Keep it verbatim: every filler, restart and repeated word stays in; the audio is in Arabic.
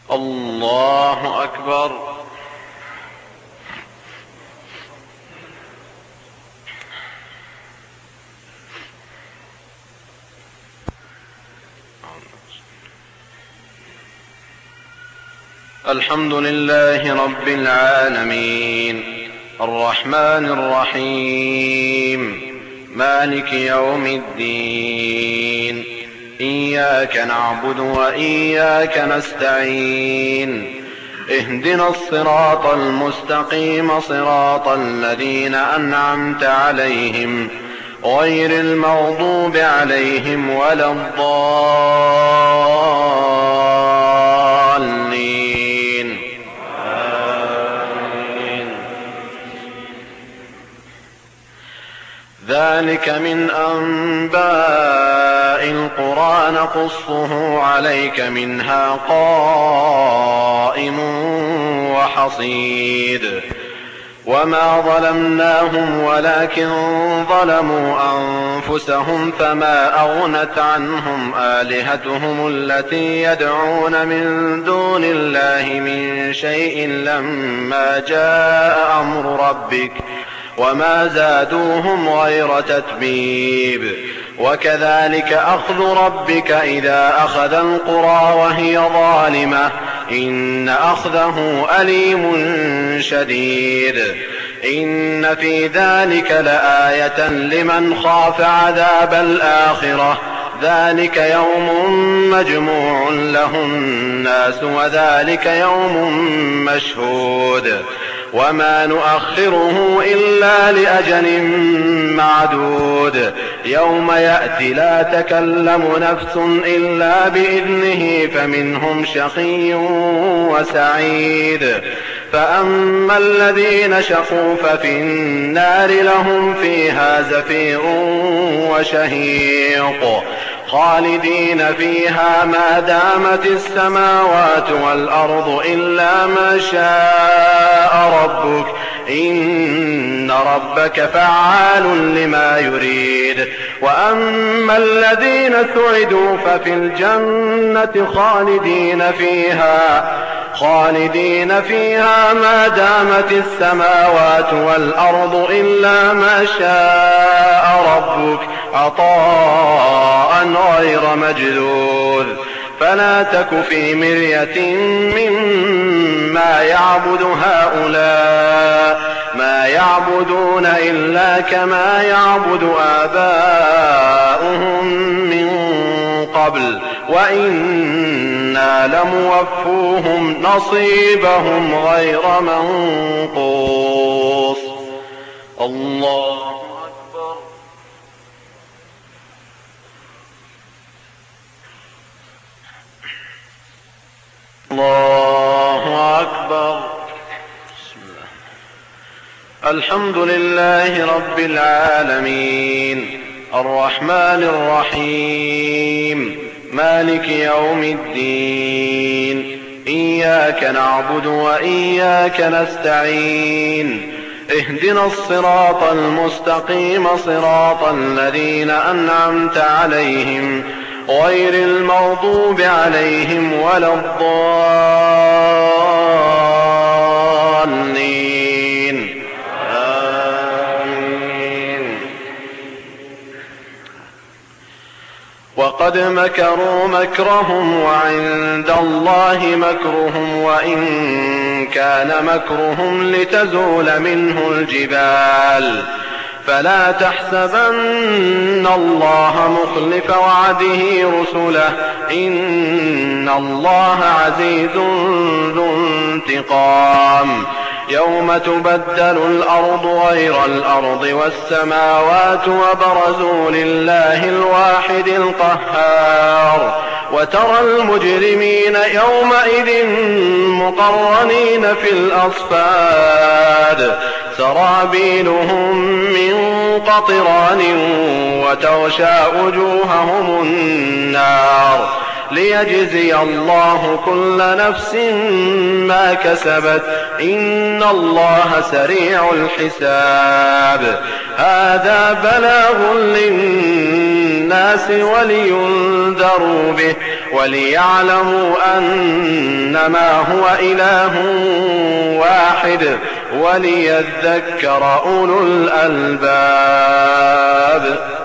الله أكبر. الحمد لله رب العالمين الرحمن الرحيم مالك يوم الدين إياك نعبد وإياك نستعين اهدنا الصراط المستقيم صراط الذين أنعمت عليهم غير المغضوب عليهم ولا الضالين آمين. ذلك من أنباء القرى نقصه عليك منها قائم وحصيد وما ظلمناهم ولكن ظلموا أنفسهم فما أغنت عنهم آلهتهم التي يدعون من دون الله من شيء لما جاء أمر ربك وما زادوهم غير تتبيب وكذلك أخذ ربك إذا أخذ القرى وهي ظالمة إن أخذه أليم شديد إن في ذلك لآية لمن خاف عذاب الآخرة ذلك يوم مجموع له الناس وذلك يوم مشهود وما نؤخره إلا لأجل معدود يوم يأتي لا تكلم نفس إلا بإذنه فمنهم شقي وسعيد فأما الذين شقوا ففي النار لهم فيها زفير وشهيق خالدين فيها ما دامت السماوات والأرض إلا ما شاء ربك إن ربك فعال لما يريد وأما الذين سعدوا ففي الجنة خالدين فيها خالدين فيها ما دامت السماوات والأرض إلا ما شاء ربك عطاء غير مجذوذ فلا تك في مرية مما يعبد هؤلاء ما يعبدون إلا كما يعبد آباؤهم من قبل وإنا لموفوهم نصيبهم غير منقوص. الله أكبر. الله أكبر. بسم الله. الحمد لله رب العالمين الرحمن الرحيم مالك يوم الدين إياك نعبد وإياك نستعين اهدنا الصراط المستقيم صراط الذين أنعمت عليهم غير المغضوب عليهم ولا الضالين آمين. وقد مكروا مكرهم وعند الله مكرهم وإن كان مكرهم لتزول منه الجبال فلا تحسبن الله مخلف وعده رسله إن الله عزيز ذو انتقام يوم تبدل الأرض غير الأرض والسماوات وبرزوا لله الواحد القهار وترى المجرمين يومئذ مقرنين في الأصفاد سرابيلهم من قطران وتغشى وجوههم النار ليجزي الله كل نفس ما كسبت إن الله سريع الحساب هذا بلاغ للناس ولينذروا به وليعلموا أنما هو إله واحد وليذكر أولو الألباب.